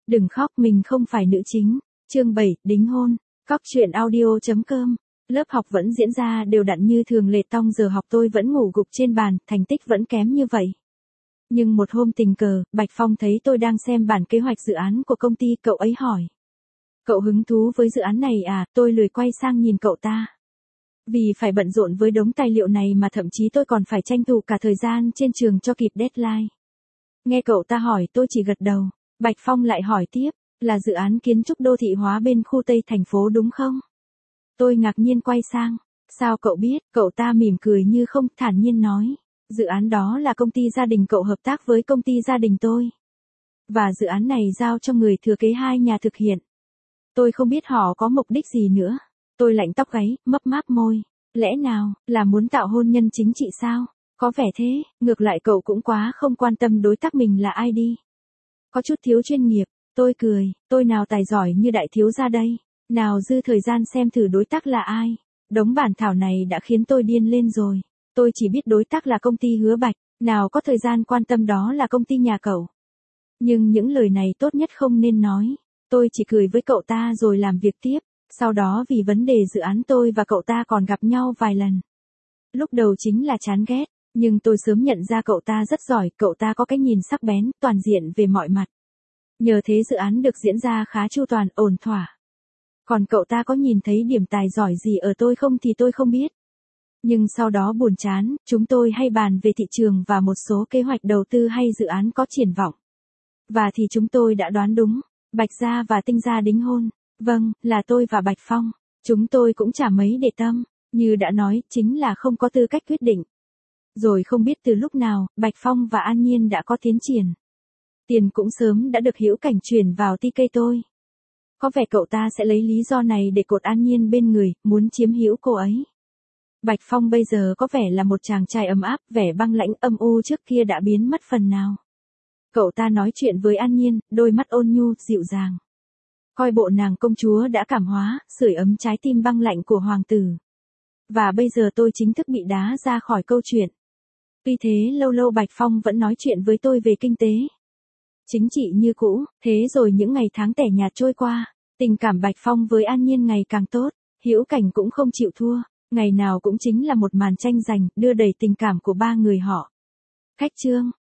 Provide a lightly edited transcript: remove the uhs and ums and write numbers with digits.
Đừng khóc, mình không phải nữ chính. Chương 7, đính hôn. Cóc truyện audio.com. Lớp học vẫn diễn ra đều đặn như thường lệ, tong giờ học tôi vẫn ngủ gục trên bàn, thành tích vẫn kém như vậy. Nhưng một hôm tình cờ, Bạch Phong thấy tôi đang xem bản kế hoạch dự án của công ty, cậu ấy hỏi. Cậu hứng thú với dự án này à? Tôi lười quay sang nhìn cậu ta. Vì phải bận rộn với đống tài liệu này mà thậm chí tôi còn phải tranh thủ cả thời gian trên trường cho kịp deadline. Nghe cậu ta hỏi tôi chỉ gật đầu. Bạch Phong lại hỏi tiếp, là dự án kiến trúc đô thị hóa bên khu Tây thành phố đúng không? Tôi ngạc nhiên quay sang. Sao cậu biết? Cậu ta mỉm cười như không, thản nhiên nói. Dự án đó là công ty gia đình cậu hợp tác với công ty gia đình tôi. Và dự án này giao cho người thừa kế hai nhà thực hiện. Tôi không biết họ có mục đích gì nữa. Tôi lạnh tóc gáy, mấp máp môi. Lẽ nào, là muốn tạo hôn nhân chính trị sao? Có vẻ thế, ngược lại cậu cũng quá không quan tâm đối tác mình là ai đi. Có chút thiếu chuyên nghiệp, tôi cười, tôi nào tài giỏi như đại thiếu gia đây. Nào dư thời gian xem thử đối tác là ai. Đống bản thảo này đã khiến tôi điên lên rồi. Tôi chỉ biết đối tác là công ty Hứa Bạch, nào có thời gian quan tâm đó là công ty nhà cậu. Nhưng những lời này tốt nhất không nên nói. Tôi chỉ cười với cậu ta rồi làm việc tiếp. Sau đó vì vấn đề dự án tôi và cậu ta còn gặp nhau vài lần. Lúc đầu chính là chán ghét, nhưng tôi sớm nhận ra cậu ta rất giỏi, cậu ta có cái nhìn sắc bén, toàn diện về mọi mặt. Nhờ thế dự án được diễn ra khá chu toàn, ổn thỏa. Còn cậu ta có nhìn thấy điểm tài giỏi gì ở tôi không thì tôi không biết. Nhưng sau đó buồn chán, chúng tôi hay bàn về thị trường và một số kế hoạch đầu tư hay dự án có triển vọng. Và thì chúng tôi đã đoán đúng, Bạch Gia và Tinh Gia đính hôn. Vâng, là tôi và Bạch Phong. Chúng tôi cũng chả mấy để tâm, như đã nói, chính là không có tư cách quyết định. Rồi không biết từ lúc nào, Bạch Phong và An Nhiên đã có tiến triển. Tiền cũng sớm đã được Hữu Cảnh chuyển vào TK tôi. Có vẻ cậu ta sẽ lấy lý do này để cột An Nhiên bên người, muốn chiếm hữu cô ấy. Bạch Phong bây giờ có vẻ là một chàng trai ấm áp, vẻ băng lãnh âm u trước kia đã biến mất phần nào. Cậu ta nói chuyện với An Nhiên, đôi mắt ôn nhu, dịu dàng. Coi bộ nàng công chúa đã cảm hóa, sưởi ấm trái tim băng lạnh của hoàng tử. Và bây giờ tôi chính thức bị đá ra khỏi câu chuyện. Tuy thế lâu lâu Bạch Phong vẫn nói chuyện với tôi về kinh tế. Chính trị như cũ, thế rồi những ngày tháng tẻ nhạt trôi qua, tình cảm Bạch Phong với An Nhiên ngày càng tốt, Hữu Cảnh cũng không chịu thua, ngày nào cũng chính là một màn tranh giành, đưa đẩy tình cảm của ba người họ. Khách trương,